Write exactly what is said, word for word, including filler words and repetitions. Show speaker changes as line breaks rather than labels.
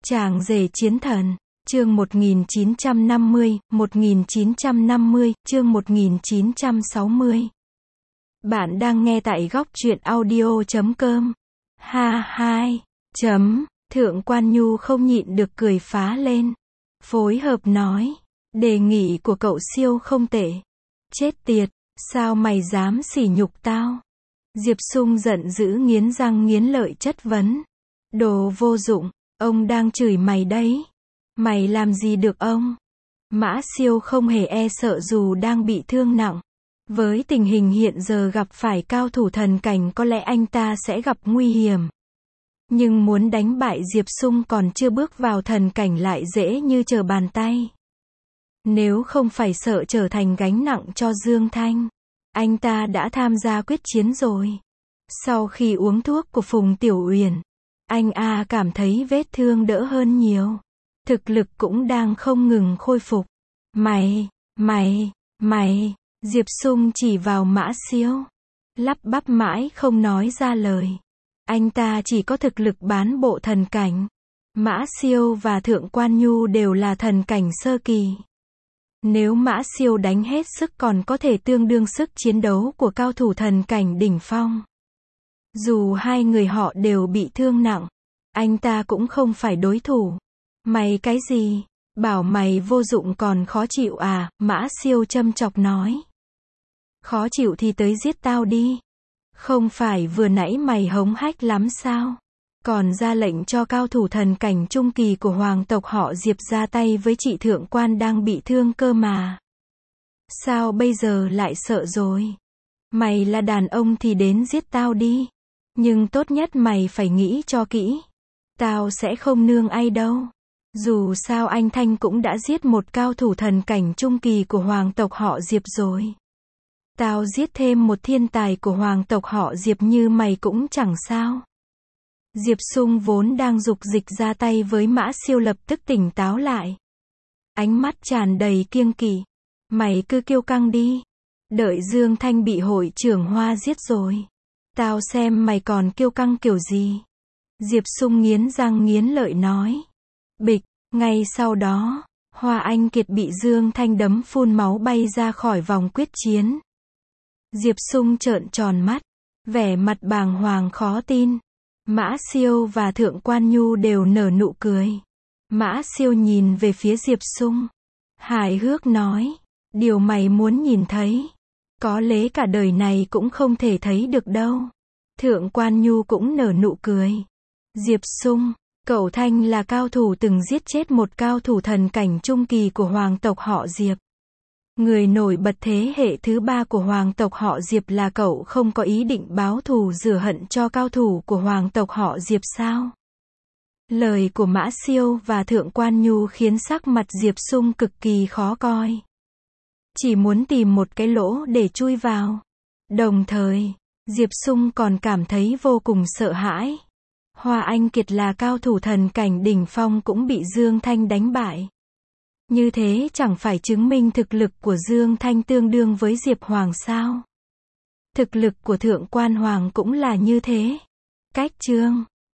Chàng rể chiến thần, chương một nghìn chín trăm năm mươi, một nghìn chín trăm năm mươi, chương một nghìn chín trăm sáu mươi. Bạn đang nghe tại góc truyện audio chấm com. Ha hai. Chấm, Thượng Quan Nhu không nhịn được cười phá lên. Phối hợp nói, đề nghị của cậu siêu không tệ. Chết tiệt, sao mày dám sỉ nhục tao? Diệp Sung giận dữ nghiến răng nghiến lợi chất vấn. Đồ vô dụng, ông đang chửi mày đấy. Mày làm gì được ông? Mã Siêu không hề e sợ dù đang bị thương nặng. Với tình hình hiện giờ gặp phải cao thủ thần cảnh có lẽ anh ta sẽ gặp nguy hiểm. Nhưng muốn đánh bại Diệp Sung còn chưa bước vào thần cảnh lại dễ như trở bàn tay. Nếu không phải sợ trở thành gánh nặng cho Dương Thanh, anh ta đã tham gia quyết chiến rồi. Sau khi uống thuốc của Phùng Tiểu Uyển, anh A cảm thấy vết thương đỡ hơn nhiều. Thực lực cũng đang không ngừng khôi phục. Mày, mày, mày, Diệp Sung chỉ vào Mã Siêu. Lắp bắp mãi không nói ra lời. Anh ta chỉ có thực lực bán bộ thần cảnh. Mã Siêu và Thượng Quan Nhu đều là thần cảnh sơ kỳ. Nếu Mã Siêu đánh hết sức còn có thể tương đương sức chiến đấu của cao thủ thần cảnh đỉnh phong. Dù hai người họ đều bị thương nặng, anh ta cũng không phải đối thủ. Mày cái gì? Bảo mày vô dụng còn khó chịu à? Mã Siêu châm chọc nói. Khó chịu thì tới giết tao đi. Không phải vừa nãy mày hống hách lắm sao? Còn ra lệnh cho cao thủ thần cảnh trung kỳ của hoàng tộc họ Diệp ra tay với chị Thượng Quan đang bị thương cơ mà. Sao bây giờ lại sợ rồi? Mày là đàn ông thì đến giết tao đi. Nhưng tốt nhất mày phải nghĩ cho kỹ. Tao sẽ không nương ai đâu. Dù sao anh Thanh cũng đã giết một cao thủ thần cảnh trung kỳ của hoàng tộc họ Diệp rồi. Tao giết thêm một thiên tài của hoàng tộc họ Diệp như mày cũng chẳng sao. Diệp Sung vốn đang dục dịch ra tay với Mã Siêu lập tức tỉnh táo lại. Ánh mắt tràn đầy kiêng kỵ. Mày cứ kiêu căng đi. Đợi Dương Thanh bị hội trưởng Hoa giết rồi. Tao xem mày còn kiêu căng kiểu gì. Diệp Sung nghiến răng nghiến lợi nói. Bịch, ngay sau đó, Hoa Anh Kiệt bị Dương Thanh đấm phun máu bay ra khỏi vòng quyết chiến. Diệp Sung trợn tròn mắt, vẻ mặt bàng hoàng khó tin. Mã Siêu và Thượng Quan Nhu đều nở nụ cười. Mã Siêu nhìn về phía Diệp Sung, hài hước nói, điều mày muốn nhìn thấy, có lẽ cả đời này cũng không thể thấy được đâu. Thượng Quan Nhu cũng nở nụ cười. Diệp Sung, cậu Thanh là cao thủ từng giết chết một cao thủ thần cảnh trung kỳ của hoàng tộc họ Diệp. Người nổi bật thế hệ thứ ba của hoàng tộc họ Diệp là cậu không có ý định báo thù rửa hận cho cao thủ của hoàng tộc họ Diệp sao? Lời của Mã Siêu và Thượng Quan Nhu khiến sắc mặt Diệp Sung cực kỳ khó coi. Chỉ muốn tìm một cái lỗ để chui vào. Đồng thời, Diệp Sung còn cảm thấy vô cùng sợ hãi. Hoa Anh Kiệt là cao thủ thần cảnh đỉnh phong cũng bị Dương Thanh đánh bại. Như thế chẳng phải chứng minh thực lực của Dương Thanh tương đương với Diệp Hoàng sao? Thực lực của Thượng Quan Hoàng cũng là như thế. Cách chương